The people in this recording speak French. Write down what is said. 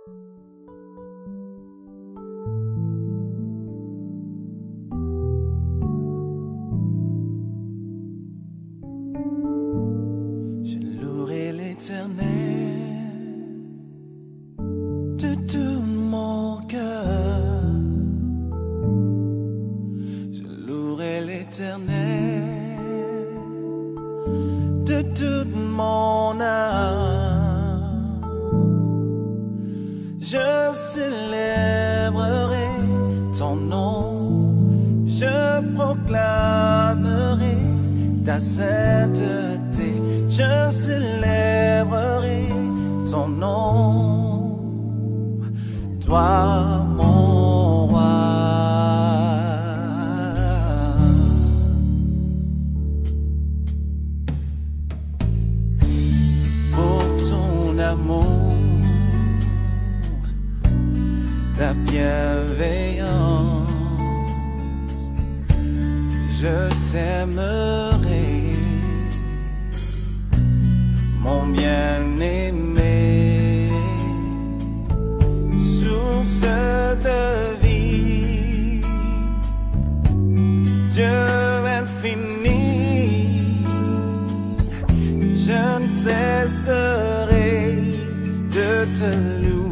Je louerai l'Éternel de tout mon cœur. Je louerai l'Éternel de toute mon âme. Je célébrerai ton nom, je proclamerai ta sainteté. Je célébrerai ton nom, toi mon roi. Pour ton amour, ta bienveillance, je t'aimerai, mon bien-aimé, source de vie, Dieu infini, je ne cesserai de te louer.